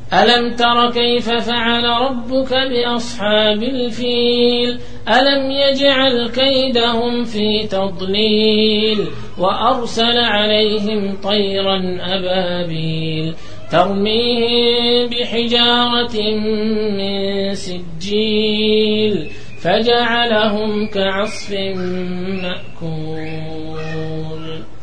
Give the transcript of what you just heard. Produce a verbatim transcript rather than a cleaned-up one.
ألم تر كيف فعل ربك بأصحاب الفيل ألم يجعل كيدهم في تضليل وأرسل عليهم طيرا أبابيل ترميهم بحجارة من سجيل فجعلهم كعصف مأكول.